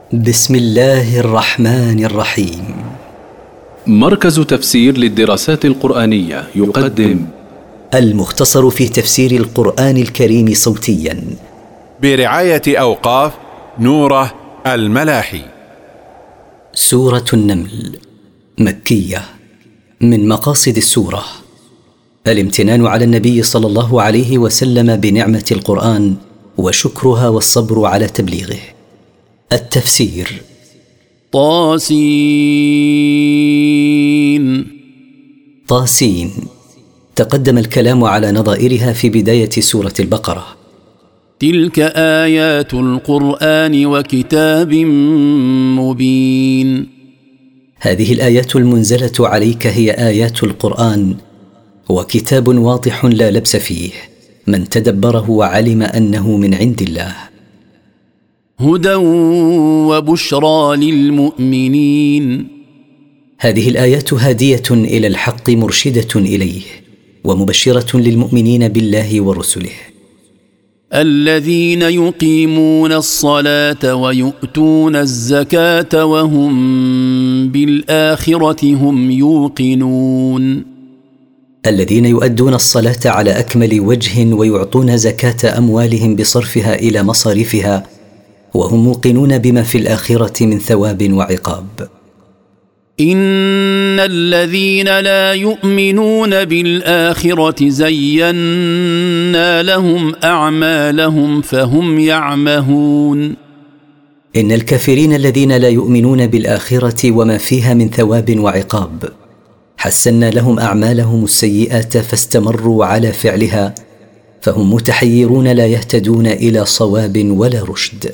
بسم الله الرحمن الرحيم. مركز تفسير للدراسات القرآنية يقدم المختصر في تفسير القرآن الكريم صوتيا برعاية أوقاف نوره الملاحي. سورة النمل مكية. من مقاصد السورة الامتنان على النبي صلى الله عليه وسلم بنعمة القرآن وشكرها والصبر على تبليغه. التفسير طاسين. تقدم الكلام على نظائرها في بداية سورة البقرة. تلك آيات القرآن وكتاب مبين. هذه الآيات المنزلة عليك هي آيات القرآن وكتاب واضح لا لبس فيه، من تدبره وعلم أنه من عند الله. هدى وبشرى للمؤمنين. هذه الآيات هادية إلى الحق مرشدة إليه ومبشرة للمؤمنين بالله ورسله. الذين يقيمون الصلاة ويؤتون الزكاة وهم بالآخرة هم يوقنون. الذين يؤدون الصلاة على أكمل وجه ويعطون زكاة أموالهم بصرفها إلى مصارفها وهم موقنون بما في الآخرة من ثواب وعقاب. إن الذين لا يؤمنون بالآخرة زينا لهم أعمالهم فهم يعمهون. إن الكافرين الذين لا يؤمنون بالآخرة وما فيها من ثواب وعقاب حسنا لهم أعمالهم السيئات فاستمروا على فعلها فهم متحيرون لا يهتدون إلى صواب ولا رشد.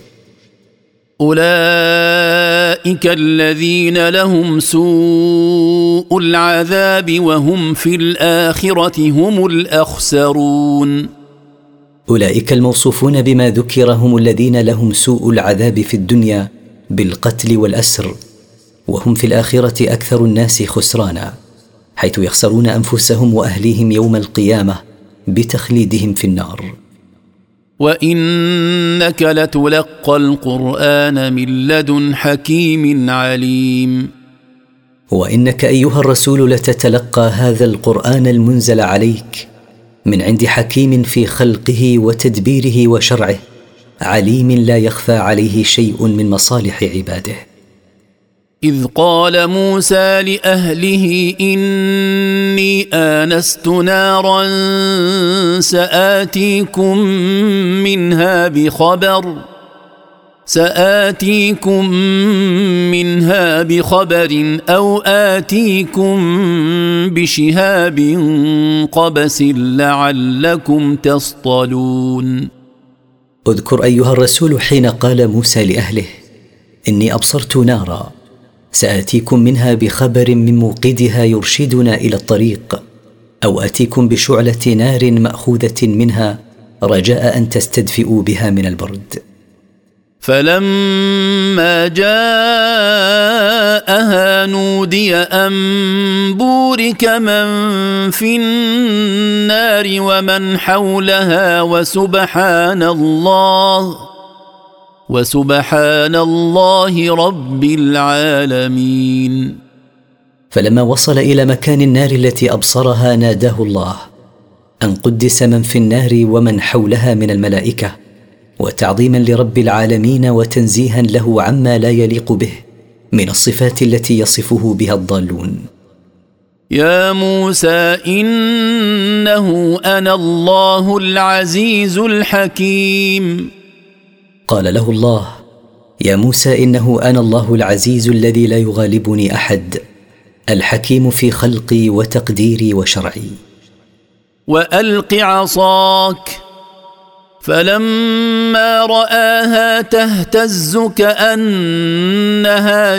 أولئك الذين لهم سوء العذاب وهم في الآخرة هم الأخسرون. أولئك الموصوفون بما ذكر هم الذين لهم سوء العذاب في الدنيا بالقتل والأسر، وهم في الآخرة أكثر الناس خسرانا، حيث يخسرون أنفسهم وأهليهم يوم القيامة بتخليدهم في النار. وإنك لتلقى القرآن من لدن حكيم عليم. وإنك أيها الرسول لتتلقى هذا القرآن المنزل عليك من عند حكيم في خلقه وتدبيره وشرعه، عليم لا يخفى عليه شيء من مصالح عباده. إذ قال موسى لأهله إني آنست نارا سآتيكم منها بخبر أو آتيكم بشهاب قبس لعلكم تصطلون. اذكر أيها الرسول حين قال موسى لأهله إني أبصرت نارا سآتيكم منها بخبر من موقدها يرشدنا إلى الطريق، أو آتيكم بشعلة نار مأخوذة منها رجاء أن تستدفئوا بها من البرد. فلما جاءها نودي أن بورك من في النار ومن حولها وسبحان الله رب العالمين. فلما وصل إلى مكان النار التي أبصرها ناداه الله أن قدس من في النار ومن حولها من الملائكة، وتعظيما لرب العالمين وتنزيها له عما لا يليق به من الصفات التي يصفه بها الضالون. يا موسى إنه أنا الله العزيز الحكيم. قال له الله يا موسى إنه أنا الله العزيز الذي لا يغالبني أحد، الحكيم في خلقي وتقديري وشرعي. وألق عصاك فلما رآها تهتز كأنها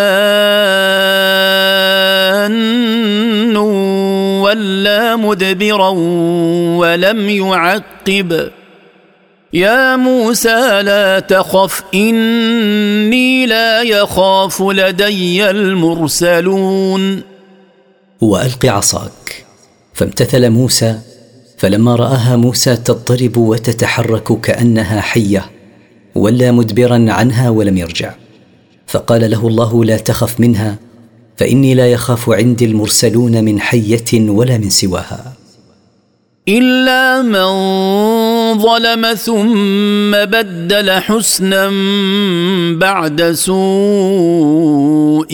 جان ولا مدبرا ولم يعقب. يا موسى لا تخف إني لا يخاف لدي المرسلون. وألق عصاك فامتثل موسى، فلما رآها موسى تضطرب وتتحرك كأنها حية ولا مدبرا عنها ولم يرجع. فقال له الله: لا تخف منها، فإني لا يخاف عندي المرسلون من حية ولا من سواها. إلا من ظلم ثم بدل حسنا بعد سوء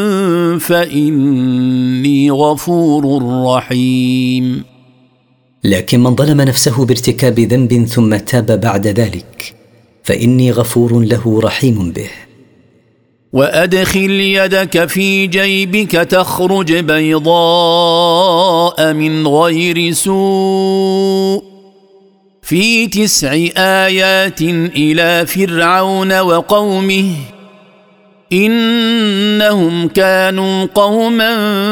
فإني غفور رحيم. لكن من ظلم نفسه بارتكاب ذنب ثم تاب بعد ذلك فإني غفور له رحيم به. وأدخل يدك في جيبك تخرج بيضاء من غير سوء في 9 آيات إلى فرعون وقومه إنهم كانوا قوما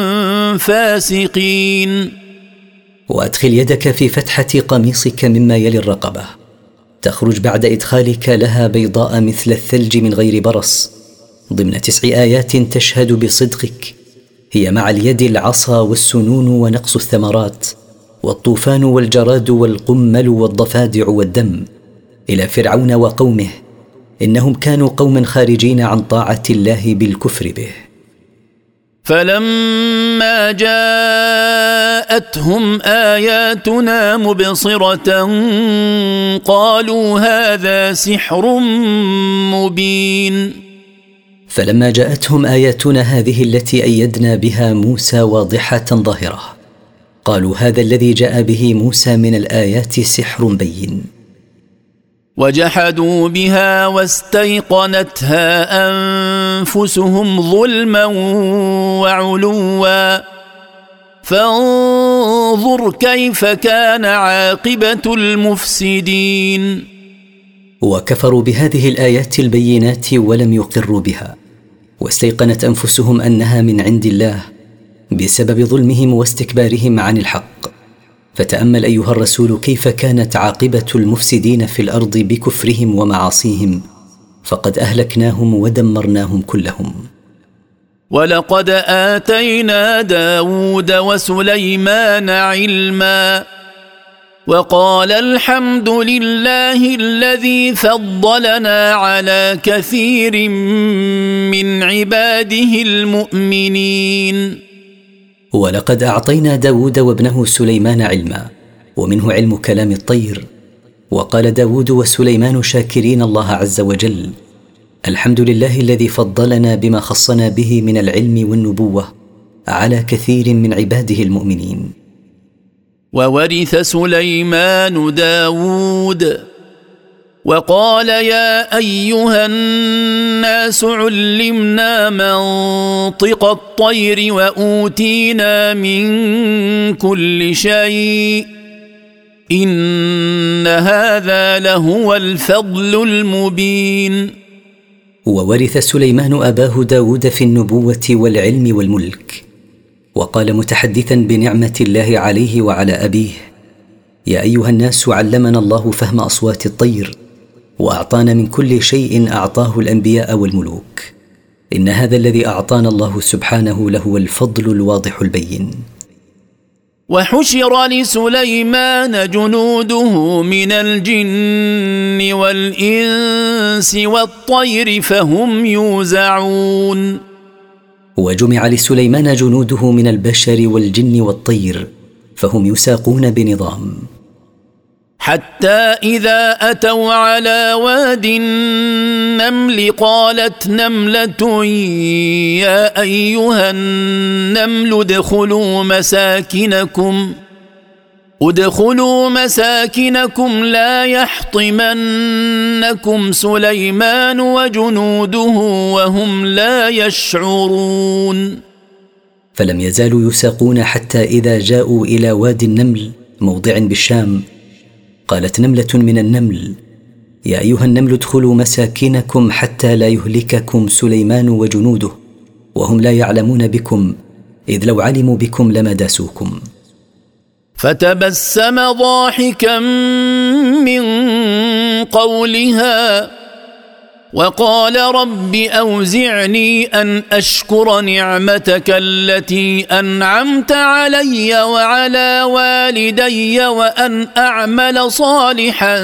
فاسقين. وأدخل يدك في فتحة قميصك مما يلي الرقبة، تخرج بعد إدخالك لها بيضاء مثل الثلج من غير برص، ضمن 9 آيات تشهد بصدقك، هي مع اليد العصا والسنون ونقص الثمرات والطوفان والجراد والقمل والضفادع والدم، إلى فرعون وقومه إنهم كانوا قوما خارجين عن طاعة الله بالكفر به. فلما جاءتهم آياتنا مبصرة قالوا هذا سحر مبين. فلما جاءتهم آياتنا هذه التي أيدنا بها موسى واضحة ظاهرة قالوا هذا الذي جاء به موسى من الآيات سحر بين. وجحدوا بها واستيقنتها أنفسهم ظلما وعلوا فانظر كيف كان عاقبة المفسدين. وكفروا بهذه الآيات البينات ولم يقروا بها، واستيقنت أنفسهم أنها من عند الله بسبب ظلمهم واستكبارهم عن الحق. فتأمل أيها الرسول كيف كانت عاقبة المفسدين في الأرض بكفرهم ومعاصيهم، فقد أهلكناهم ودمرناهم كلهم. ولقد آتينا داود وسليمان علما وقال الحمد لله الذي فضلنا على كثير من عباده المؤمنين. ولقد أعطينا داود وابنه سليمان علما، ومنه علم كلام الطير. وقال داود وسليمان شاكرين الله عز وجل: الحمد لله الذي فضلنا بما خصنا به من العلم والنبوة على كثير من عباده المؤمنين. وورث سليمان داود وقال يا أيها الناس علمنا منطق الطير وأوتينا من كل شيء إن هذا لهو الفضل المبين. وورث سليمان أباه داود في النبوة والعلم والملك، وقال متحدثا بنعمة الله عليه وعلى أبيه: يا أيها الناس علمنا الله فهم أصوات الطير وأعطانا من كل شيء أعطاه الأنبياء والملوك، إن هذا الذي أعطانا الله سبحانه لهو الفضل الواضح البين. وحشر لسليمان جنوده من الجن والإنس والطير فهم يوزعون. وجمع لسليمان جنوده من البشر والجن والطير فهم يساقون بنظام، حتى إذا أتوا على واد النمل قالت نملة يا أيها النمل ادخلوا مساكنكم لا يحطمنكم سليمان وجنوده وهم لا يشعرون. فلم يزالوا يساقون حتى إذا جاءوا إلى واد النمل موضع بالشام قالت نملة من النمل يا أيها النمل ادخلوا مساكنكم حتى لا يهلككم سليمان وجنوده وهم لا يعلمون بكم، إذ لو علموا بكم لما داسوكم. فتبسم ضاحكا من قولها وقال رب أوزعني أن أشكر نعمتك التي أنعمت علي وعلى والدي وأن أعمل صالحا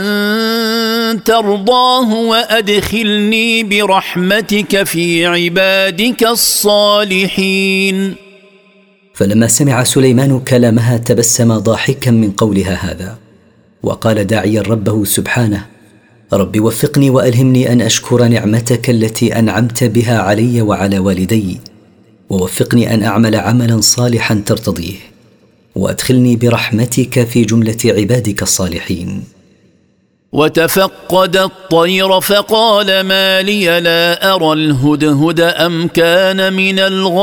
ترضاه وأدخلني برحمتك في عبادك الصالحين. فلما سمع سليمان كلامها تبسم ضاحكا من قولها هذا، وقال داعيا ربه سبحانه: رب وفقني وألهمني أن أشكر نعمتك التي أنعمت بها علي وعلى والدي، ووفقني أن أعمل عملا صالحا ترتضيه، وأدخلني برحمتك في جملة عبادك الصالحين. وتفقد الطير فقال ما لي لا أرى الهدهد أم كان من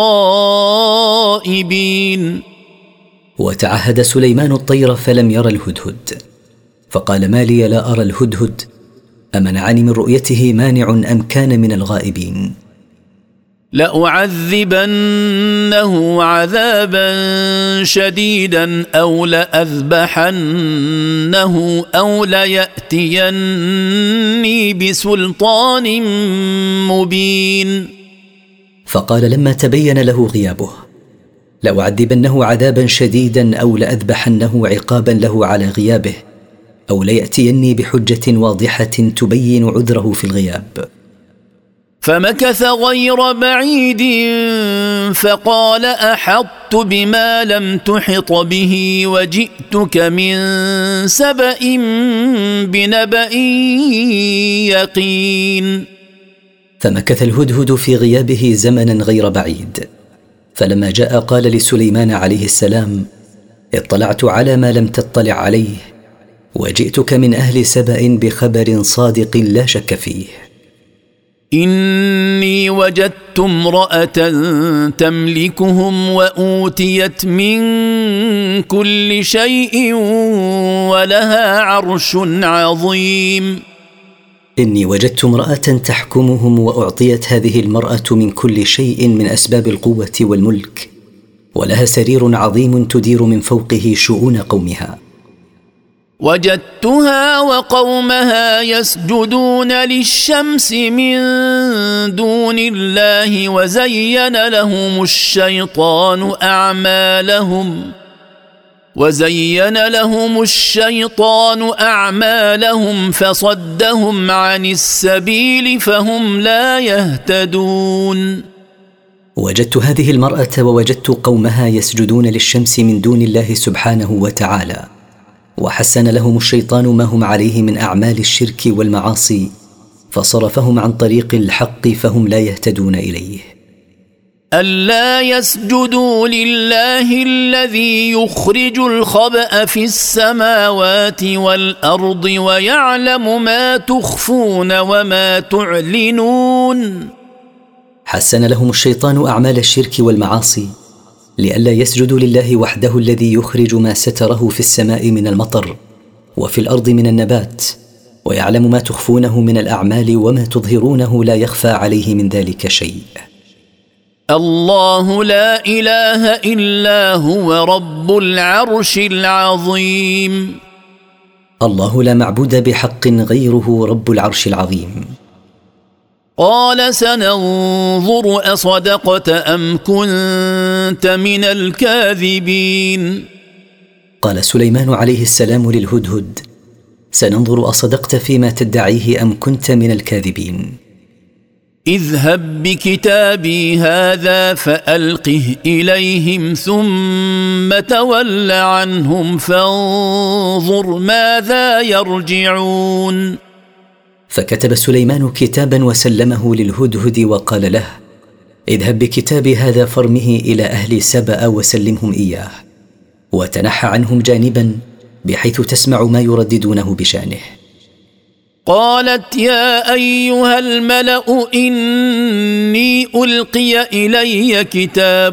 الغائبين. وتعهد سليمان الطير فلم ير الهدهد، فقال ما لي لا أرى الهدهد، أمنعني من رؤيته مانع أم كان من الغائبين. لأعذبنه عذابا شديدا أو لأذبحنه أو ليأتيني بسلطان مبين. فقال لما تبين له غيابه: لأعذبنه عذابا شديدا أو لأذبحنه عقابا له على غيابه، أو ليأتيني بحجة واضحة تبين عذره في الغياب. فمكث غير بعيد فقال أحطت بما لم تحط به وجئتك من سبأ بنبأ يقين. فمكث الهدهد في غيابه زمنا غير بعيد، فلما جاء قال لسليمان عليه السلام: اطلعت على ما لم تطلع عليه، وجئتك من أهل سبأ بخبر صادق لا شك فيه. إني وجدت امرأة تملكهم وأوتيت من كل شيء ولها عرش عظيم. إني وجدت امرأة تحكمهم وأعطيت هذه المرأة من كل شيء من أسباب القوة والملك، ولها سرير عظيم تدير من فوقه شؤون قومها. وجدتها وقومها يسجدون للشمس من دون الله وزين لهم الشيطان أعمالهم فصدهم عن السبيل فهم لا يهتدون. وجدت هذه المرأة ووجدت قومها يسجدون للشمس من دون الله سبحانه وتعالى، وحسن لهم الشيطان ما هم عليه من أعمال الشرك والمعاصي، فصرفهم عن طريق الحق فهم لا يهتدون إليه. ألا يسجدوا لله الذي يخرج الخبأ في السماوات والأرض ويعلم ما تخفون وما تعلنون. حسن لهم الشيطان أعمال الشرك والمعاصي لئلا يسجدوا لله وحده الذي يخرج ما ستره في السماء من المطر وفي الأرض من النبات، ويعلم ما تخفونه من الأعمال وما تظهرونه لا يخفى عليه من ذلك شيء. الله لا إله إلا هو رب العرش العظيم. الله لا معبود بحق غيره رب العرش العظيم. قال سننظر أصدقت أم كنت من الكاذبين. قال سليمان عليه السلام للهدهد: سننظر أصدقت فيما تدعيه أم كنت من الكاذبين. اذهب بكتابي هذا فألقه إليهم ثم تول عنهم فانظر ماذا يرجعون. فكتب سليمان كتابا وسلمه للهدهد وقال له: اذهب بكتابي هذا فارمه إلى أهل سبأ وسلمهم إياه، وتنحى عنهم جانبا بحيث تسمع ما يرددونه بشأنه. قالت يا أيها الملأ إني ألقي إلي كتاب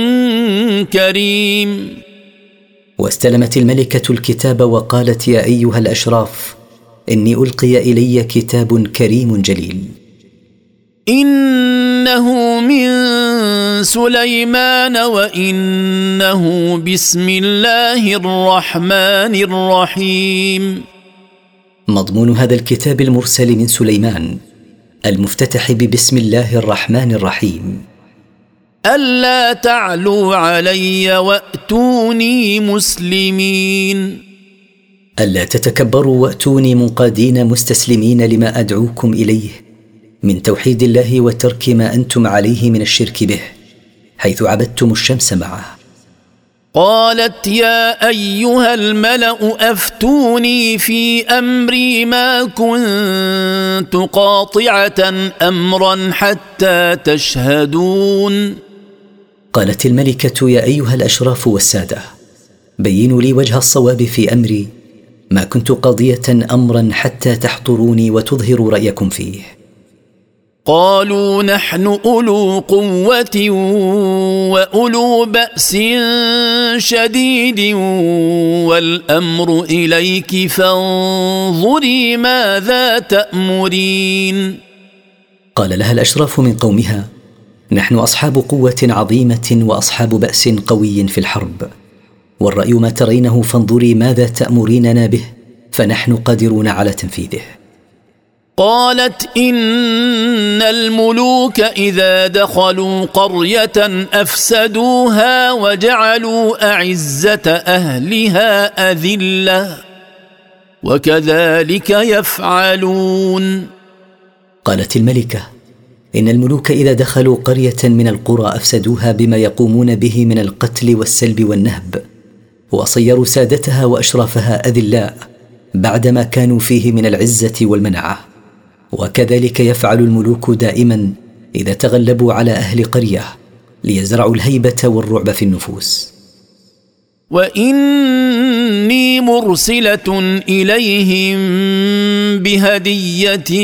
كريم. واستلمت الملكة الكتاب وقالت: يا أيها الأشراف، إني ألقي إلي كتاب كريم جليل. إنه من سليمان وإنه بسم الله الرحمن الرحيم. مضمون هذا الكتاب المرسل من سليمان: المفتتح ببسم الله الرحمن الرحيم. ألا تعلوا علي وأتوني مسلمين. ألا تتكبروا وأتوني منقادين مستسلمين لما أدعوكم إليه من توحيد الله وترك ما أنتم عليه من الشرك به، حيث عبدتم الشمس معه. قالت يا أيها الملأ أفتوني في أمري ما كنت قاطعة أمرا حتى تشهدون. قالت الملكة يا أيها الأشراف والسادة، بينوا لي وجه الصواب في أمري، ما كنت قاضية أمرا حتى تحضروني وتظهروا رأيكم فيه. قالوا نحن أولو قوة وأولو بأس شديد والأمر إليك فانظري ماذا تأمرين. قال لها الأشراف من قومها نحن أصحاب قوة عظيمة وأصحاب بأس قوي في الحرب، والرأي ما ترينه فانظري ماذا تأمريننا به فنحن قادرون على تنفيذه. قالت إن الملوك إذا دخلوا قرية أفسدوها وجعلوا أعزة أهلها أذلة وكذلك يفعلون. قالت الملكة إن الملوك إذا دخلوا قرية من القرى أفسدوها بما يقومون به من القتل والسلب والنهب، وصيروا سادتها وأشرافها أذلاء بعدما كانوا فيه من العزة والمنعة، وكذلك يفعل الملوك دائما إذا تغلبوا على أهل قرية ليزرعوا الهيبة والرعب في النفوس. وإني مرسلة إليهم بهدية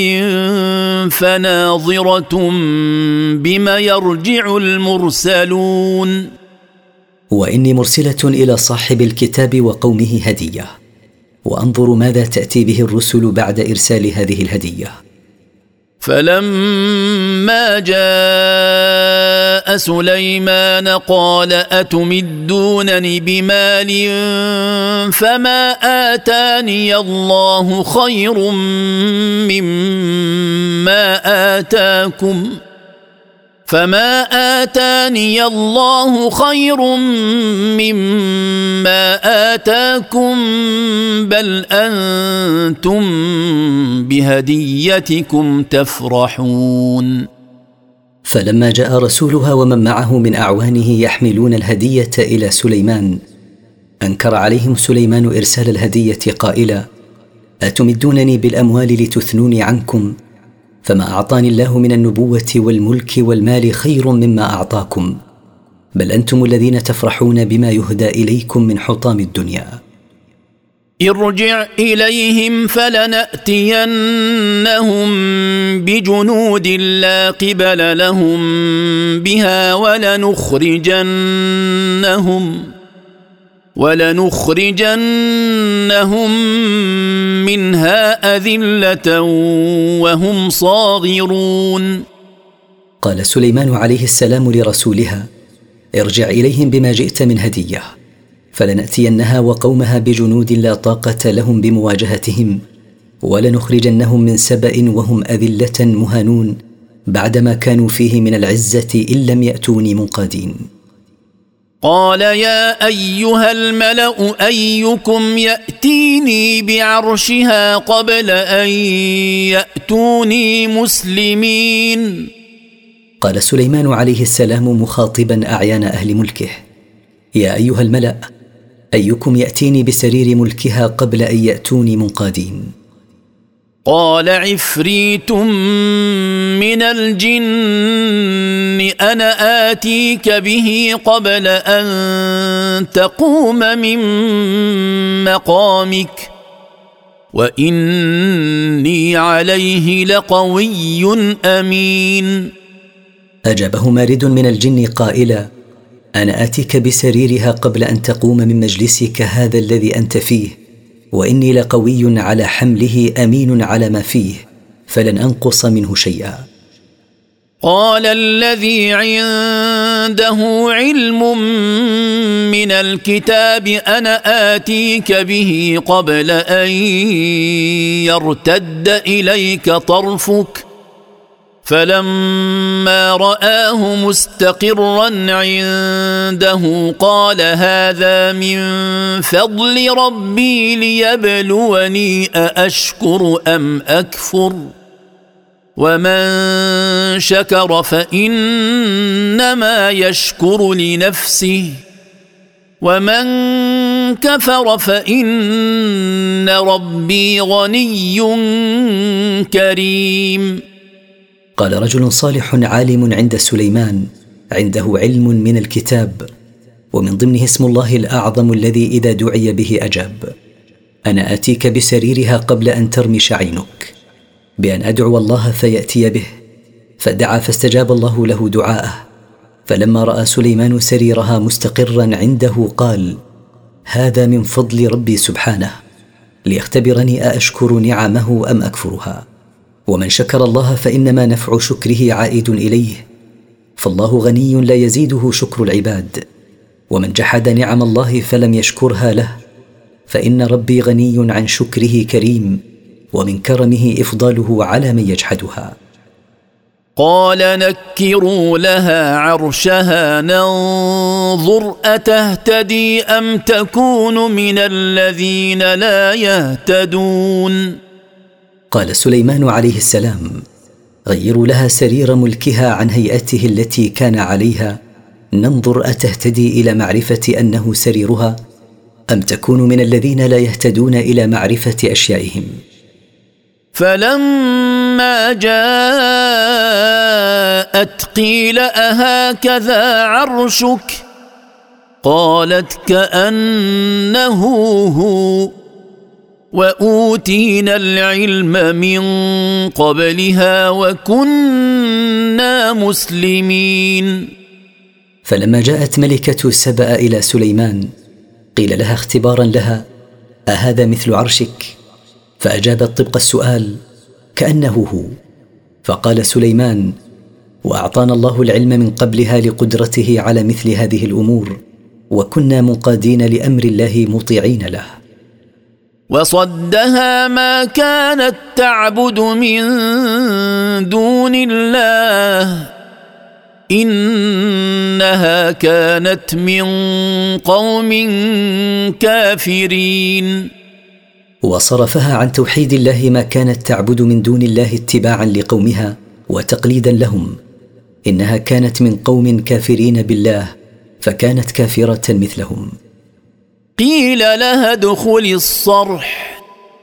فناظرة بما يرجع المرسلون. وإني مرسلة إلى صاحب الكتاب وقومه هدية، وأنظر ماذا تأتي به الرسل بعد إرسال هذه الهدية. فلما جاء سليمان قال أتمدونني بمال فما آتاني الله خير مما آتاكم بل أنتم بهديتكم تفرحون. فلما جاء رسولها ومن معه من أعوانه يحملون الهدية إلى سليمان، أنكر عليهم سليمان إرسال الهدية قائلا أتمدونني بالأموال لتثنوني عنكم، فما أعطاني الله من النبوة والملك والمال خير مما أعطاكم، بل أنتم الذين تفرحون بما يهدى إليكم من حطام الدنيا. ارجع إليهم فلنأتينهم بجنود لا قبل لهم بها ولنخرجنهم منها أذلة وهم صاغرون. قال سليمان عليه السلام لرسولها ارجع إليهم بما جئت من هدية، فلنأتينها وقومها بجنود لا طاقة لهم بمواجهتهم، ولنخرجنهم من سبأ وهم أذلة مهانون بعدما كانوا فيه من العزة إن لم يأتوني منقادين. قال يا أيها الملأ أيكم يأتيني بعرشها قبل أن يأتوني مسلمين. قال سليمان عليه السلام مخاطبا أعيان أهل ملكه يا أيها الملأ أيكم يأتيني بسرير ملكها قبل أن يأتوني منقادين. قال عفريت من الجن أنا آتيك به قبل أن تقوم من مقامك وإني عليه لقوي أمين. أجابه مارد من الجن قائلا أنا آتيك بسريرها قبل أن تقوم من مجلسك هذا الذي أنت فيه، وإني لقوي على حمله أمين على ما فيه فلن أنقص منه شيئا. قال الذي عنده علم من الكتاب أنا آتيك به قبل أن يرتد إليك طرفك فلما رآه مستقرا عنده قال هذا من فضل ربي ليبلوني أأشكر أم أكفر ومن شكر فإنما يشكر لنفسه ومن كفر فإن ربي غني كريم. قال رجل صالح عالم عند سليمان عنده علم من الكتاب ومن ضمنه اسم الله الأعظم الذي إذا دعي به أجاب: أنا آتيك بسريرها قبل أن ترمش عينك، بأن أدعو الله فيأتي به. فدعا فاستجاب الله له دعاءه. فلما رأى سليمان سريرها مستقرا عنده قال: هذا من فضل ربي سبحانه ليختبرني أأشكر نعمه أم أكفرها. ومن شكر الله فإنما نفع شكره عائد إليه، فالله غني لا يزيده شكر العباد. ومن جحد نعم الله فلم يشكرها له فإن ربي غني عن شكره كريم، ومن كرمه إفضاله على من يجحدها. قال نكروا لها عرشها ننظر أتهتدي أم تكون من الذين لا يهتدون. قال سليمان عليه السلام: غيروا لها سرير ملكها عن هيئته التي كان عليها، ننظر أتهتدي إلى معرفة أنه سريرها أم تكون من الذين لا يهتدون إلى معرفة أشيائهم. فلما جاءت قيل أهكذا عرشك قالت كأنه هو وأوتينا العلم من قبلها وكنا مسلمين. فلما جاءت ملكة سبأ إلى سليمان قيل لها اختبارا لها: أهذا مثل عرشك؟ فأجابت طبق السؤال: كأنه هو. فقال سليمان: وأعطانا الله العلم من قبلها لقدرته على مثل هذه الأمور، وكنا منقادين لأمر الله مطيعين له. وصدها ما كانت تعبد من دون الله إنها كانت من قوم كافرين. وصرفها عن توحيد الله ما كانت تعبد من دون الله اتباعا لقومها وتقليدا لهم، إنها كانت من قوم كافرين بالله فكانت كافرة مثلهم. قيل لها ادخلي الصرح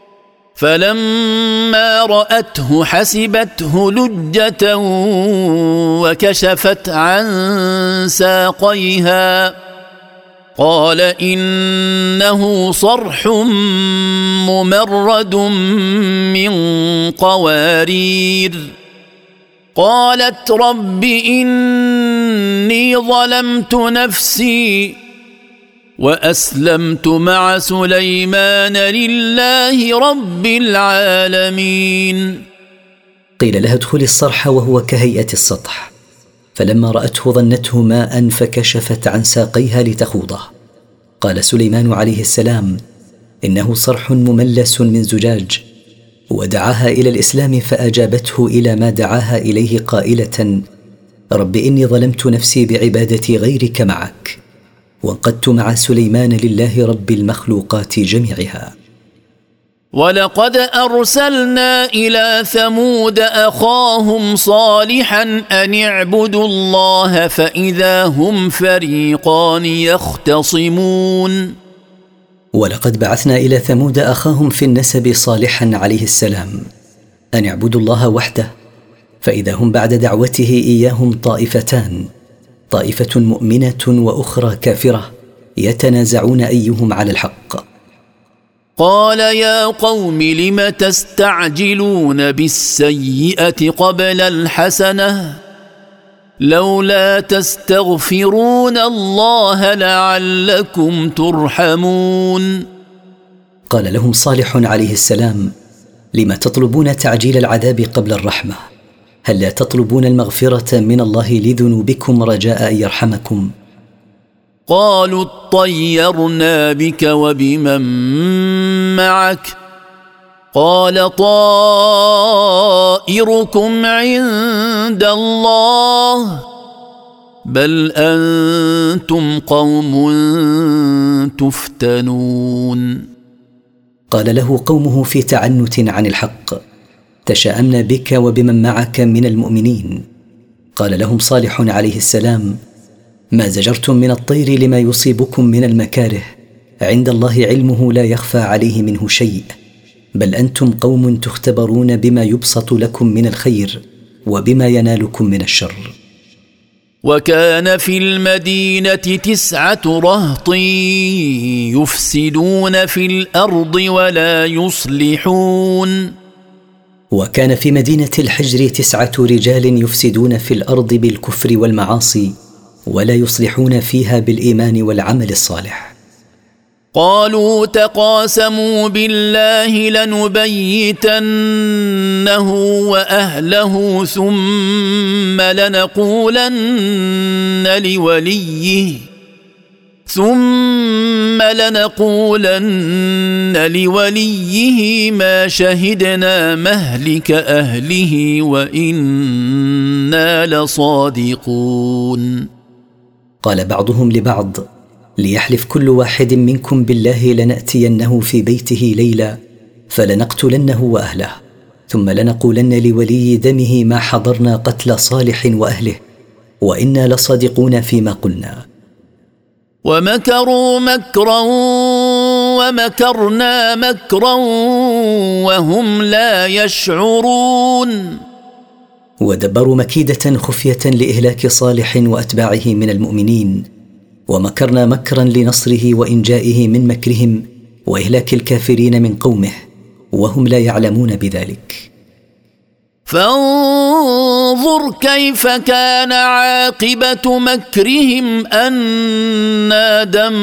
فلما رأته حسبته لجة وكشفت عن ساقيها قال إنه صرح ممرد من قوارير. قالت رب إني ظلمت نفسي وأسلمت مع سليمان لله رب العالمين. قيل لها ادخلي الصرح وهو كهيئة السطح، فلما رأته ظنته ماء فكشفت عن ساقيها لتخوضه. قال سليمان عليه السلام: إنه صرح مملس من زجاج. ودعاها إلى الإسلام فأجابته إلى ما دعاها إليه قائلة: رب إني ظلمت نفسي بعبادة غيرك معك، وانقدت مع سليمان لله رب المخلوقات جميعها. ولقد أرسلنا إلى ثمود أخاهم صالحا أن اعبدوا الله فإذا هم فريقان يختصمون. ولقد بعثنا إلى ثمود أخاهم في النسب صالحا عليه السلام أن اعبدوا الله وحده، فإذا هم بعد دعوته إياهم طائفتان، طائفة مؤمنة وأخرى كافرة، يتنازعون أيهم على الحق. قال يا قوم لم تستعجلون بالسيئة قبل الحسنة لولا تستغفرون الله لعلكم ترحمون. قال لهم صالح عليه السلام: لم تطلبون تعجيل العذاب قبل الرحمة؟ هل لا تطلبون المغفرة من الله لذنوبكم رجاء أن يرحمكم؟ قالوا اطيرنا بك وبمن معك قال طائركم عند الله بل أنتم قوم تفتنون. قال له قومه في تعنت عن الحق: تشاءمنا بك وبمن معك من المؤمنين. قال لهم صالح عليه السلام: ما زجرتم من الطير لما يصيبكم من المكاره، عند الله علمه لا يخفى عليه منه شيء، بل أنتم قوم تختبرون بما يبسط لكم من الخير وبما ينالكم من الشر. وكان في المدينة 9 رهط يفسدون في الأرض ولا يصلحون. وكان في مدينة الحجر 9 رجال يفسدون في الأرض بالكفر والمعاصي ولا يصلحون فيها بالإيمان والعمل الصالح. قالوا تقاسموا بالله لنبيتنه وأهله ثم لنقولن لوليه ما شهدنا مهلك أهله وإنا لصادقون. قال بعضهم لبعض ليحلف كل واحد منكم بالله: لنأتينه في بيته ليلا فلنقتلنه وأهله، ثم لنقولن لولي دمه ما حضرنا قتل صالح وأهله وإنا لصادقون فيما قلنا. ومكروا مكرا ومكرنا مكرا وهم لا يشعرون. ودبروا مكيدة خفية لإهلاك صالح وأتباعه من المؤمنين، ومكرنا مكرا لنصره وإنجائه من مكرهم وإهلاك الكافرين من قومه وهم لا يعلمون بذلك. فانظر كيف كان عاقبة مكرهم أنا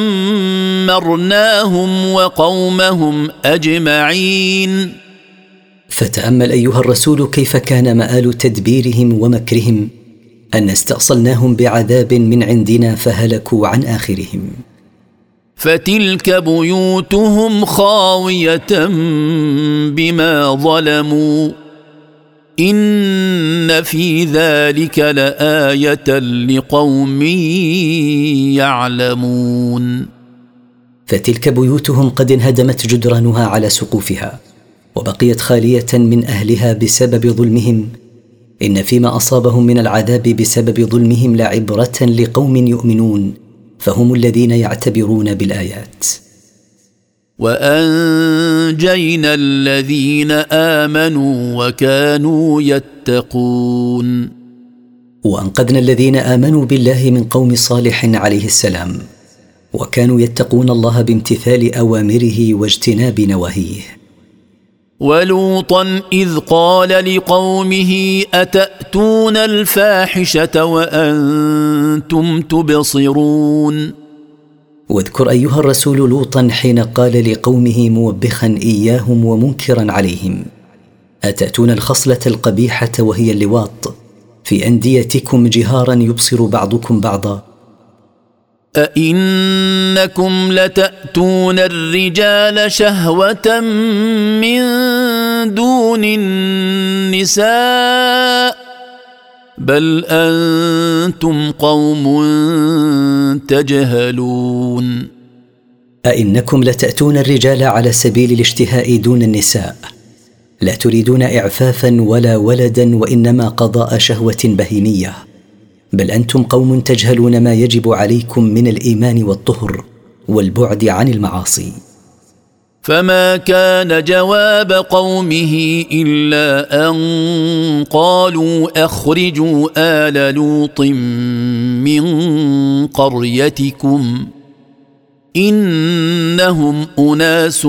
دمرناهم وقومهم أجمعين. فتأمل أيها الرسول كيف كان مآل تدبيرهم ومكرهم، أن استأصلناهم بعذاب من عندنا فهلكوا عن آخرهم. فتلك بيوتهم خاوية بما ظلموا إن في ذلك لآية لقوم يعلمون. فتلك بيوتهم قد انهدمت جدرانها على سقوفها وبقيت خالية من أهلها بسبب ظلمهم، إن فيما أصابهم من العذاب بسبب ظلمهم لعبرة لقوم يؤمنون، فهم الذين يعتبرون بالآيات. وأنجينا الذين آمنوا وكانوا يتقون. وأنقذنا الذين آمنوا بالله من قوم صالح عليه السلام وكانوا يتقون الله بامتثال أوامره واجتناب نواهيه. ولوطا إذ قال لقومه أتأتون الفاحشة وأنتم تبصرون. واذكر أيها الرسول لوطا حين قال لقومه موبخا إياهم ومنكرا عليهم: أتأتون الخصلة القبيحة وهي اللواط في أنديتكم جهارا يبصر بعضكم بعضا. أئنكم لتأتون الرجال شهوة من دون النساء بل أنتم قوم تجهلون. أئنكم لتأتون الرجال على سبيل الاشتهاء دون النساء، لا تريدون إعفافا ولا ولدا وإنما قضاء شهوة بهيمية، بل أنتم قوم تجهلون ما يجب عليكم من الإيمان والطهر والبعد عن المعاصي. فما كان جواب قومه إلا أن قالوا أخرجوا آل لوط من قريتكم إنهم أناس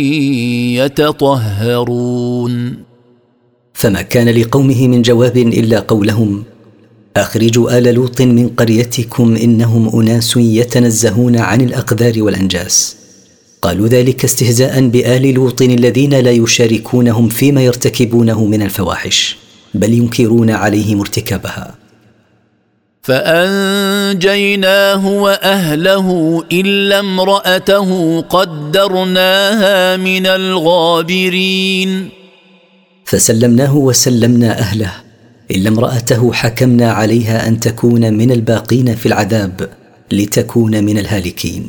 يتطهرون. فما كان لقومه من جواب إلا قولهم: أخرجوا آل لوط من قريتكم إنهم أناس يتنزهون عن الأقذار والأنجاس. قالوا ذلك استهزاء بآل لوط الذين لا يشاركونهم فيما يرتكبونه من الفواحش، بل ينكرون عليهم ارتكابها. فأنجيناه وأهله إلا امرأته قدرناها من الغابرين. فسلمناه وسلمنا أهله إلا امرأته حكمنا عليها أن تكون من الباقين في العذاب لتكون من الهالكين.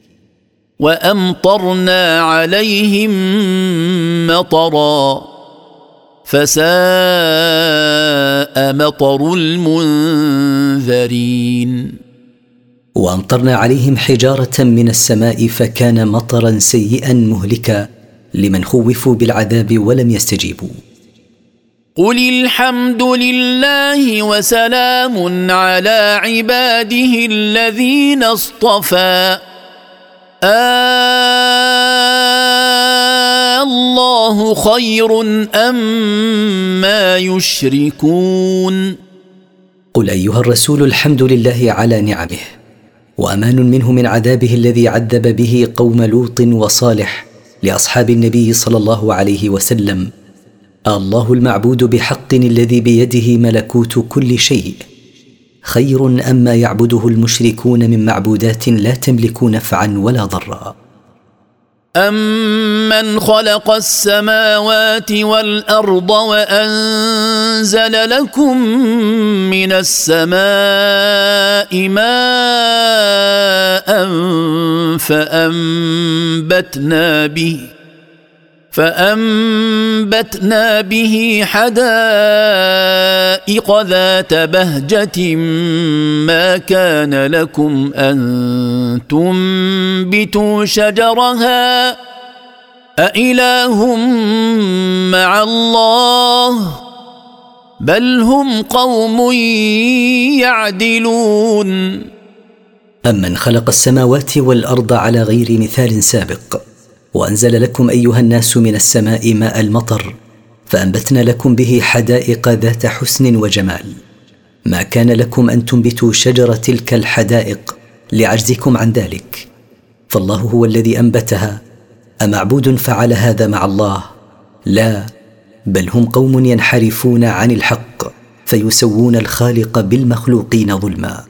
وأمطرنا عليهم مطرا فساء مطر المنذرين. وأمطرنا عليهم حجارة من السماء فكان مطرا سيئا مهلكا لمن خوفوا بالعذاب ولم يستجيبوا. قل الحمد لله وسلام على عباده الذين اصطفى الله خير أما يشركون. قل أيها الرسول الحمد لله على نعمه وأمان منه من عذابه الذي عذب به قوم لوط وصالح لأصحاب النبي صلى الله عليه وسلم. الله المعبود بحق الذي بيده ملكوت كل شيء خير أما يعبده المشركون من معبودات لا تملك نفعا ولا ضرا. أمن خلق السماوات والأرض وأنزل لكم من السماء ماء فأنبتنا به حدائق ذات بهجة ما كان لكم أن تنبتوا شجرها أإله مع الله بل هم قوم يعدلون. أمن خلق السماوات والأرض على غير مثال سابق وأنزل لكم أيها الناس من السماء ماء المطر فأنبتنا لكم به حدائق ذات حسن وجمال ما كان لكم أن تنبتوا شجر تلك الحدائق لعجزكم عن ذلك فالله هو الذي أنبتها. أمعبود فعل هذا مع الله؟ لا، بل هم قوم ينحرفون عن الحق فيسوون الخالق بالمخلوقين ظلما.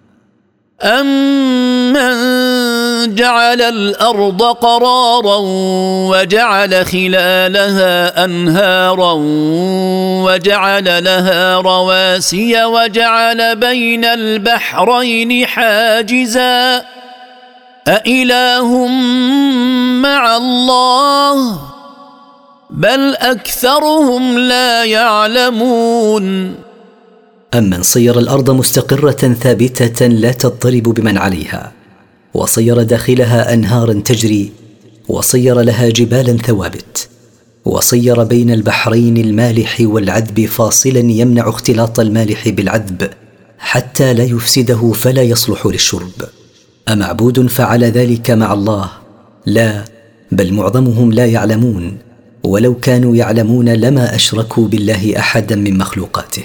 أمن جعل الأرض قرارا وجعل خلالها أنهارا وجعل لها رواسي وجعل بين البحرين حاجزا أإله مع الله بل أكثرهم لا يعلمون. أمن صير الأرض مستقرة ثابتة لا تضطرب بمن عليها وصير داخلها أنهارا تجري وصير لها جبالا ثوابت وصير بين البحرين المالح والعذب فاصلا يمنع اختلاط المالح بالعذب حتى لا يفسده فلا يصلح للشرب. أمعبود فعل ذلك مع الله؟ لا، بل معظمهم لا يعلمون ولو كانوا يعلمون لما أشركوا بالله أحدا من مخلوقاته.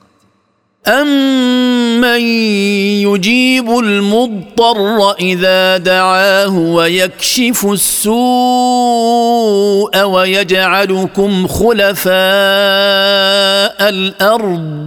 أمن يجيب المضطر إذا دعاه ويكشف السوء ويجعلكم خلفاء الأرض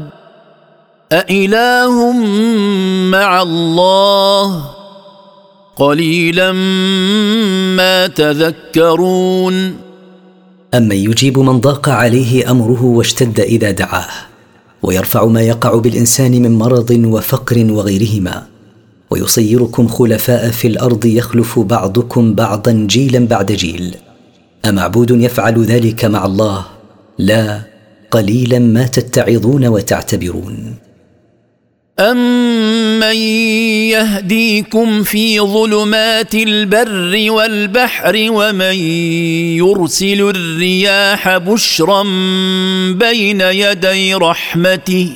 أإله مع الله قليلا ما تذكرون. أمن يجيب من ضاق عليه أمره واشتد إذا دعاه ويرفع ما يقع بالإنسان من مرض وفقر وغيرهما ويصيركم خلفاء في الأرض يخلف بعضكم بعضا جيلا بعد جيل. أمعبود يفعل ذلك مع الله؟ لا، قليلا ما تتعظون وتعتبرون. أمن يهديكم في ظلمات البر والبحر ومن يرسل الرياح بشرا بين يدي رحمته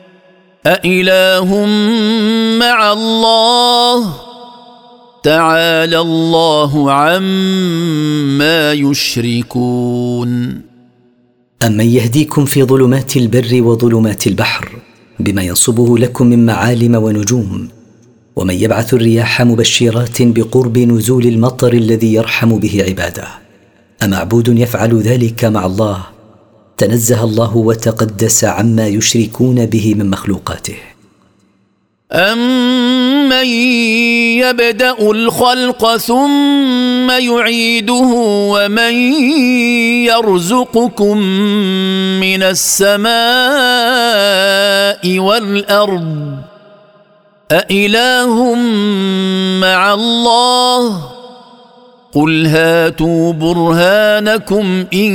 أإله مع الله تعالى الله عما يشركون. أمن يهديكم في ظلمات البر وظلمات البحر بما ينصبه لكم من معالم ونجوم ومن يبعث الرياح مبشرات بقرب نزول المطر الذي يرحم به عباده. أمعبود يفعل ذلك مع الله؟ تنزه الله وتقدس عما يشركون به من مخلوقاته. أمن يبدأ الخلق ثم يعيده ومن يرزقكم من السماء والأرض أإله مع الله قل هاتوا برهانكم إن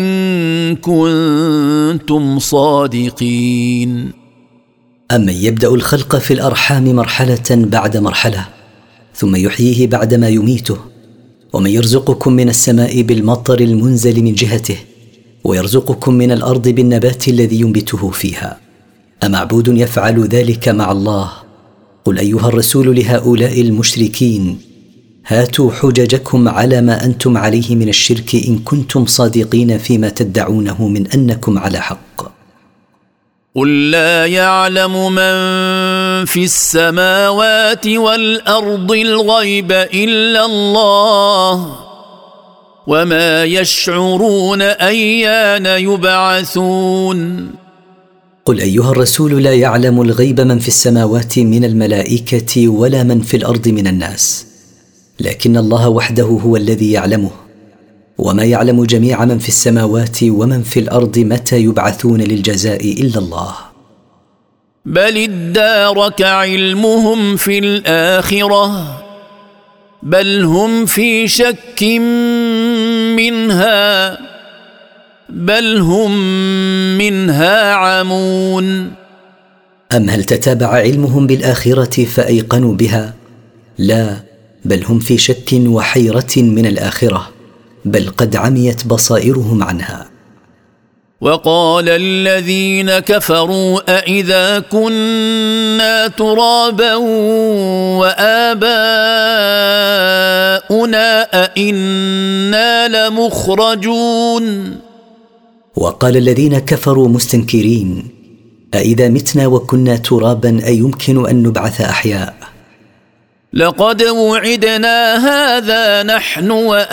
كنتم صادقين. أمن يبدأ الخلق في الأرحام مرحلة بعد مرحلة ثم يحييه بعدما يميته، ومن يرزقكم من السماء بالمطر المنزل من جهته ويرزقكم من الأرض بالنبات الذي ينبته فيها، أمعبود يفعل ذلك مع الله؟ قل أيها الرسول لهؤلاء المشركين هاتوا حججكم على ما أنتم عليه من الشرك إن كنتم صادقين فيما تدعونه من أنكم على حق. قل لا يعلم من في السماوات والأرض الغيب إلا الله وما يشعرون أيان يبعثون. قل أيها الرسول لا يعلم الغيب من في السماوات من الملائكة ولا من في الأرض من الناس، لكن الله وحده هو الذي يعلمه، وما يعلم جميع من في السماوات ومن في الأرض متى يبعثون للجزاء إلا الله. بل ادارك علمهم في الآخرة بل هم في شك منها بل هم منها عمون. أم هل تتابع علمهم بالآخرة فأيقنوا بها؟ لا، بل هم في شك وحيرة من الآخرة، بل قد عميت بصائرهم عنها. وقال الذين كفروا أإذا كنا ترابا وآباؤنا أإنا لمخرجون. وقال الذين كفروا مستنكرين أإذا متنا وكنا ترابا أيمكن أن نبعث أحياء؟ لقد وعدنا هذا نحن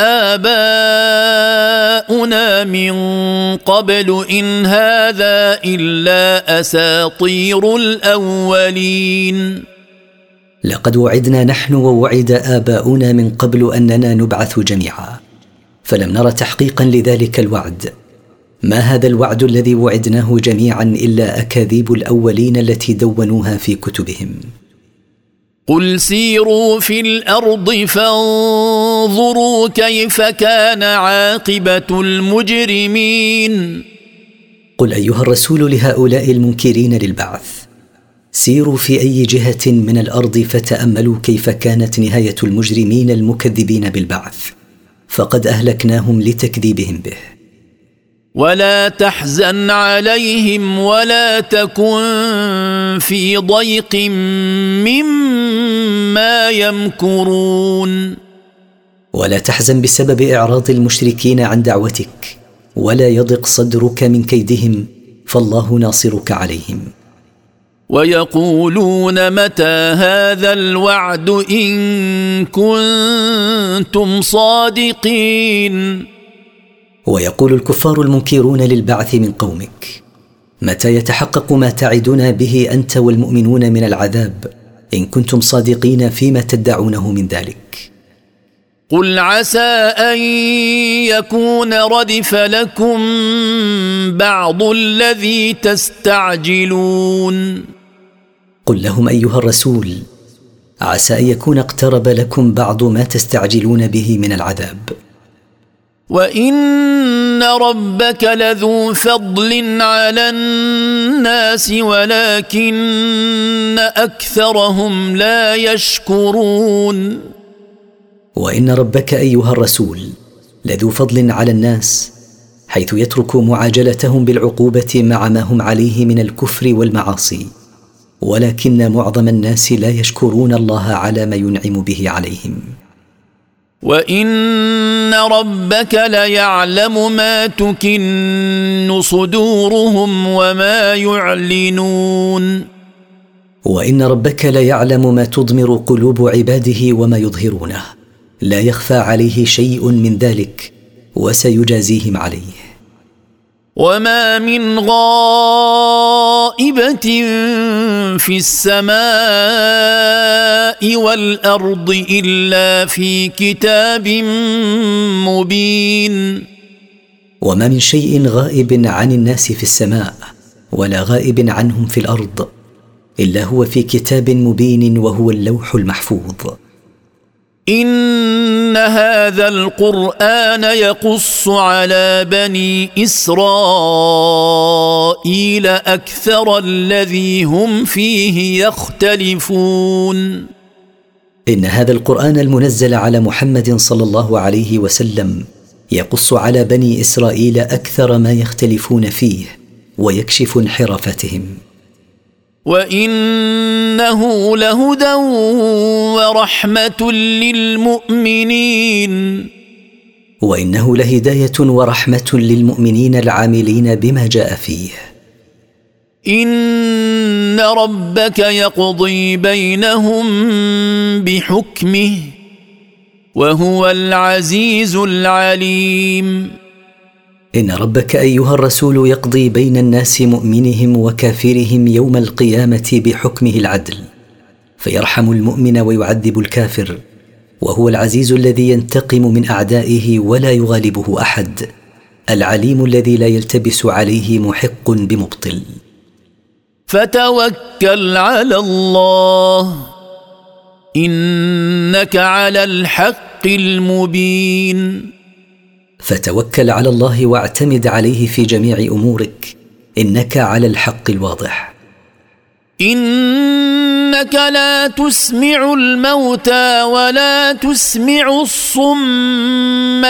وآباؤنا من قبل إن هذا إلا أساطير الأولين. لقد وعدنا نحن ووعد آباؤنا من قبل أننا نبعث جميعا، فلم نر تحقيقا لذلك الوعد. ما هذا الوعد الذي وعدناه جميعا إلا أكاذيب الأولين التي دونوها في كتبهم. قل سيروا في الأرض فانظروا كيف كان عاقبة المجرمين. قل أيها الرسول لهؤلاء المنكرين للبعث سيروا في أي جهة من الأرض فتأملوا كيف كانت نهاية المجرمين المكذبين بالبعث، فقد أهلكناهم لتكذيبهم به. ولا تحزن عليهم ولا تكن في ضيق مما يمكرون. ولا تحزن بسبب إعراض المشركين عن دعوتك، ولا يضق صدرك من كيدهم، فالله ناصرك عليهم. ويقولون متى هذا الوعد إن كنتم صادقين. ويقول الكفار المنكرون للبعث من قومك متى يتحقق ما تعدنا به أنت والمؤمنون من العذاب إن كنتم صادقين فيما تدعونه من ذلك. قل عسى أن يكون ردف لكم بعض الذي تستعجلون. قل لهم أيها الرسول عسى أن يكون اقترب لكم بعض ما تستعجلون به من العذاب. وإن ربك لذو فضل على الناس ولكن أكثرهم لا يشكرون. وإن ربك أيها الرسول لذو فضل على الناس حيث يترك معاجلتهم بالعقوبة مع ما هم عليه من الكفر والمعاصي، ولكن معظم الناس لا يشكرون الله على ما ينعم به عليهم. وإن ربك ليعلم ما تكن صدورهم وما يعلنون. وإن ربك ليعلم ما تضمر قلوب عباده وما يظهرونه، لا يخفى عليه شيء من ذلك، وسيجازيهم عليه. وما من غائبة في السماء والأرض إلا في كتاب مبين. وما من شيء غائب عن الناس في السماء ولا غائب عنهم في الأرض إلا هو في كتاب مبين وهو اللوح المحفوظ. إن هذا القرآن يقص على بني إسرائيل أكثر الذي هم فيه يختلفون. إن هذا القرآن المنزل على محمد صلى الله عليه وسلم يقص على بني إسرائيل أكثر ما يختلفون فيه ويكشف انحرافتهم. وإنه لهدى ورحمة للمؤمنين. وإنه لهداية ورحمة للمؤمنين العاملين بما جاء فيه. إن ربك يقضي بينهم بحكمه وهو العزيز العليم. إن ربك أيها الرسول يقضي بين الناس مؤمنهم وكافرهم يوم القيامة بحكمه العدل، فيرحم المؤمن ويعذب الكافر، وهو العزيز الذي ينتقم من أعدائه ولا يغالبه أحد، العليم الذي لا يلتبس عليه محق بمبطل. فتوكل على الله إنك على الحق المبين. فتوكل على الله واعتمد عليه في جميع أمورك، إنك على الحق الواضح. إنك لا تسمع الموتى ولا تسمع الصم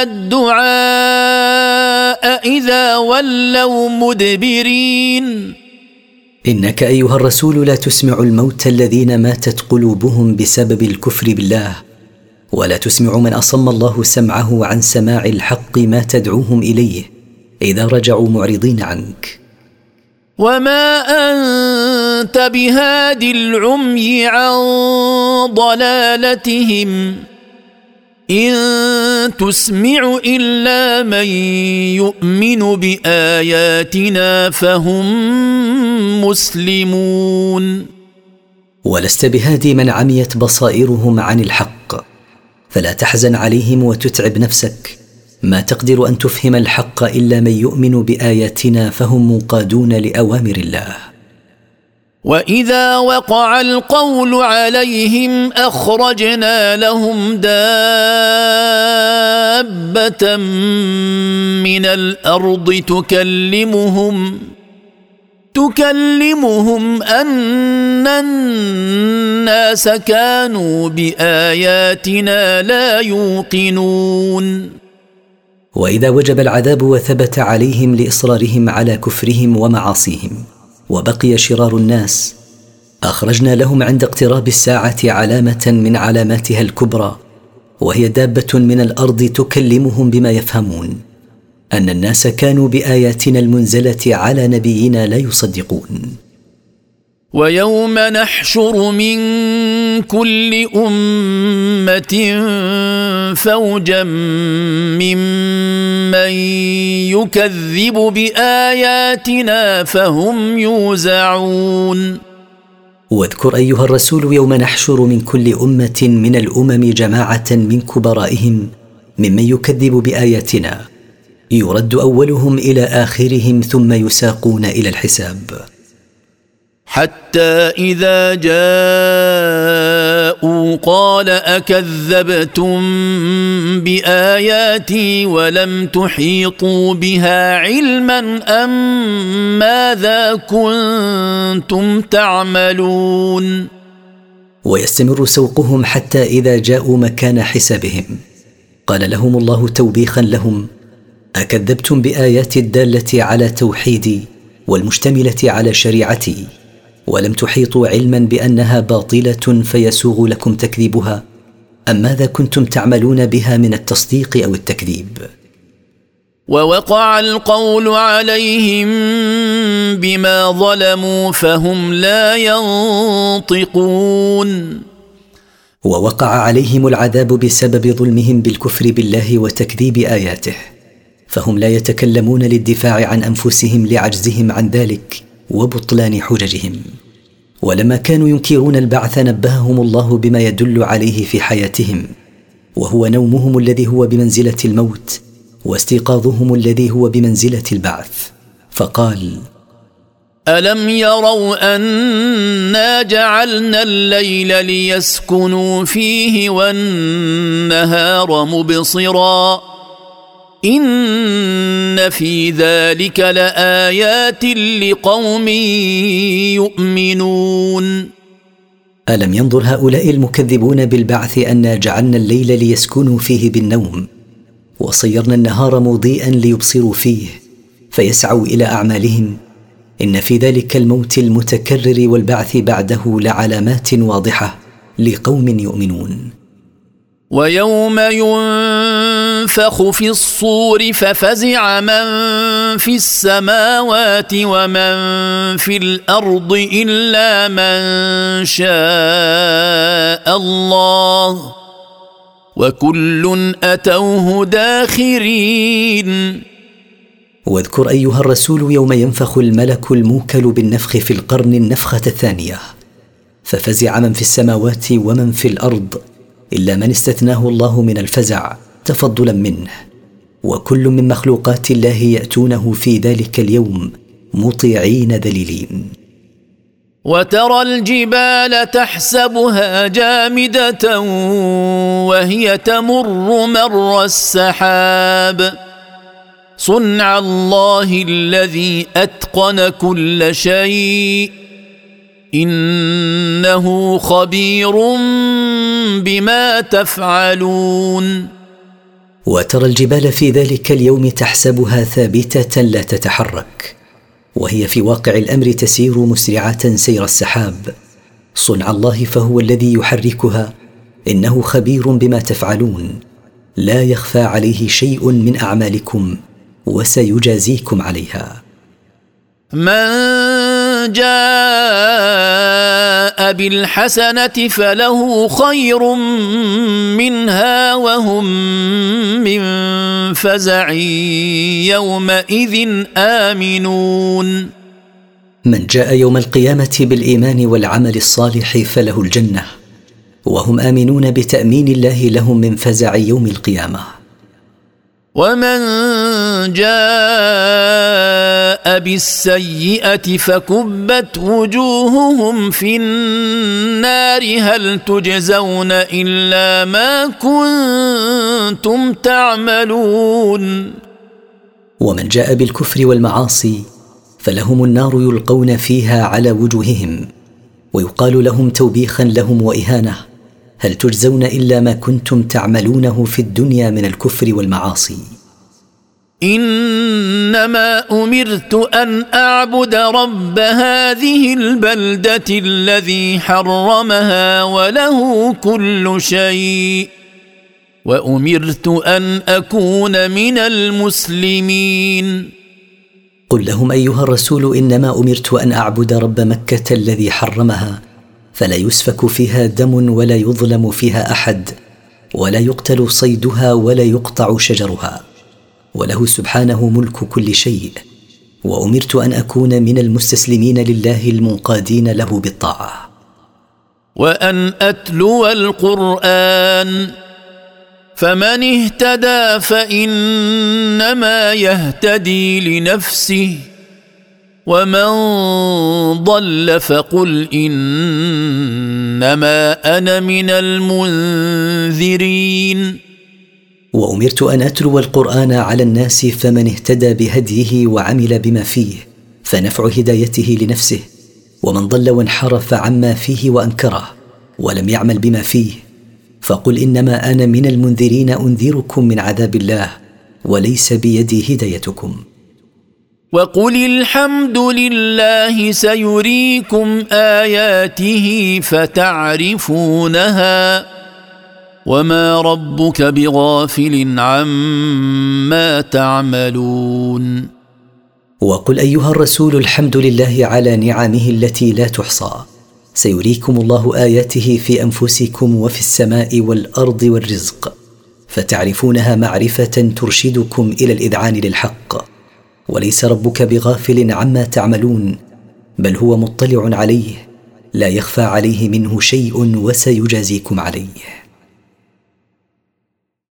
الدعاء إذا ولوا مدبرين. إنك أيها الرسول لا تسمع الموتى الذين ماتت قلوبهم بسبب الكفر بالله، ولا تسمع من أصم الله سمعه عن سماع الحق ما تدعوهم إليه إذا رجعوا معرضين عنك. وما أنت بهاد العمي عن ضلالتهم إن تسمع إلا من يؤمن بآياتنا فهم مسلمون. ولست بهادي من عميت بصائرهم عن الحق، فلا تحزن عليهم وتتعب نفسك، ما تقدر أن تفهم الحق إلا من يؤمن بآياتنا فهم منقادون لأوامر الله. وإذا وقع القول عليهم أخرجنا لهم دابة من الأرض تكلمهم أن الناس كانوا بآياتنا لا يوقنون. وإذا وجب العذاب وثبت عليهم لإصرارهم على كفرهم ومعاصيهم وبقي شرار الناس، أخرجنا لهم عند اقتراب الساعة علامة من علاماتها الكبرى، وهي دابة من الأرض تكلمهم بما يفهمون، أن الناس كانوا بآياتنا المنزلة على نبينا لا يصدقون. ويوم نحشر من كل أمة فوجا ممن يكذب بآياتنا فهم يوزعون. واذكر أيها الرسول يوم نحشر من كل أمة من الأمم جماعة من كبرائهم ممن يكذب بآياتنا، يرد أولهم إلى آخرهم ثم يساقون إلى الحساب. حتى إذا جاءوا قال أكذبتم بآياتي ولم تحيطوا بها علما أم ماذا كنتم تعملون. ويستمر سوقهم حتى إذا جاءوا مكان حسابهم قال لهم الله توبيخا لهم: أكذبتم بآيات الدالة على توحيدي والمشتملة على شريعتي ولم تحيطوا علما بأنها باطلة فيسوغ لكم تكذيبها، أم ماذا كنتم تعملون بها من التصديق أو التكذيب؟ ووقع القول عليهم بما ظلموا فهم لا ينطقون. ووقع عليهم العذاب بسبب ظلمهم بالكفر بالله وتكذيب آياته، فهم لا يتكلمون للدفاع عن انفسهم لعجزهم عن ذلك وبطلان حججهم. ولما كانوا ينكرون البعث نبههم الله بما يدل عليه في حياتهم، وهو نومهم الذي هو بمنزلة الموت، واستيقاظهم الذي هو بمنزلة البعث، فقال: ألم يروا أنا جعلنا الليل ليسكنوا فيه والنهار مبصرا إن في ذلك لآيات لقوم يؤمنون. ألم ينظر هؤلاء المكذبون بالبعث أنا جعلنا الليل ليسكنوا فيه بالنوم، وصيرنا النهار مضيئا ليبصروا فيه فيسعوا إلى أعمالهم، إن في ذلك الموت المتكرر والبعث بعده لعلامات واضحة لقوم يؤمنون. ويوم ينفخ في الصور ففزع من في السماوات ومن في الأرض إلا من شاء الله وكل أتوه داخرين. واذكر أيها الرسول يوم ينفخ الملك الموكل بالنفخ في القرن النفخة الثانية، ففزع من في السماوات ومن في الأرض إلا من استثناه الله من الفزع تفضلا منه، وكل من مخلوقات الله يأتونه في ذلك اليوم مطيعين ذليلين. وترى الجبال تحسبها جامدة وهي تمر مر السحاب صنع الله الذي أتقن كل شيء إنه خبير بما تفعلون. وترى الجبال في ذلك اليوم تحسبها ثابتة لا تتحرك، وهي في واقع الأمر تسير مسرعة سير السحاب صنع الله، فهو الذي يحركها، إنه خبير بما تفعلون، لا يخفى عليه شيء من أعمالكم وسيجازيكم عليها. من جاء بالحسنة فله خير منها وهم من فزع يومئذ آمنون. من جاء يوم القيامة بالإيمان والعمل الصالح فله الجنة، وهم آمنون بتأمين الله لهم من فزع يوم القيامة. ومن جاء بالسيئة فكبت وجوههم في النار هل تجزون إلا ما كنتم تعملون. ومن جاء بالكفر والمعاصي فلهم النار يلقون فيها على وجوههم، ويقال لهم توبيخا لهم وإهانة: هل تجزون إلا ما كنتم تعملونه في الدنيا من الكفر والمعاصي. إنما أمرت أن أعبد رب هذه البلدة الذي حرمها وله كل شيء وأمرت أن أكون من المسلمين. قل لهم أيها الرسول: إنما أمرت أن أعبد رب مكة الذي حرمها، فلا يسفك فيها دم ولا يظلم فيها أحد ولا يقتل صيدها ولا يقطع شجرها، وله سبحانه ملك كل شيء، وأمرت أن أكون من المستسلمين لله المنقادين له بالطاعة. وأن أتلو القرآن فمن اهتدى فإنما يهتدي لنفسه ومن ضل فقل إنما أنا من المنذرين. وأمرت أن أتلو القرآن على الناس، فمن اهتدى بهديه وعمل بما فيه فنفع هدايته لنفسه، ومن ضل وانحرف عما فيه وأنكره ولم يعمل بما فيه فقل إنما أنا من المنذرين أنذركم من عذاب الله وليس بيدي هدايتكم. وقل الحمد لله سيريكم آياته فتعرفونها وما ربك بغافل عما تعملون. وقل أيها الرسول: الحمد لله على نعمه التي لا تحصى، سيريكم الله آياته في أنفسكم وفي السماء والأرض والرزق، فتعرفونها معرفة ترشدكم إلى الإذعان للحق. وليس ربك بغافل عما تعملون، بل هو مطلع عليه، لا يخفى عليه منه شيء، وسيجازيكم عليه.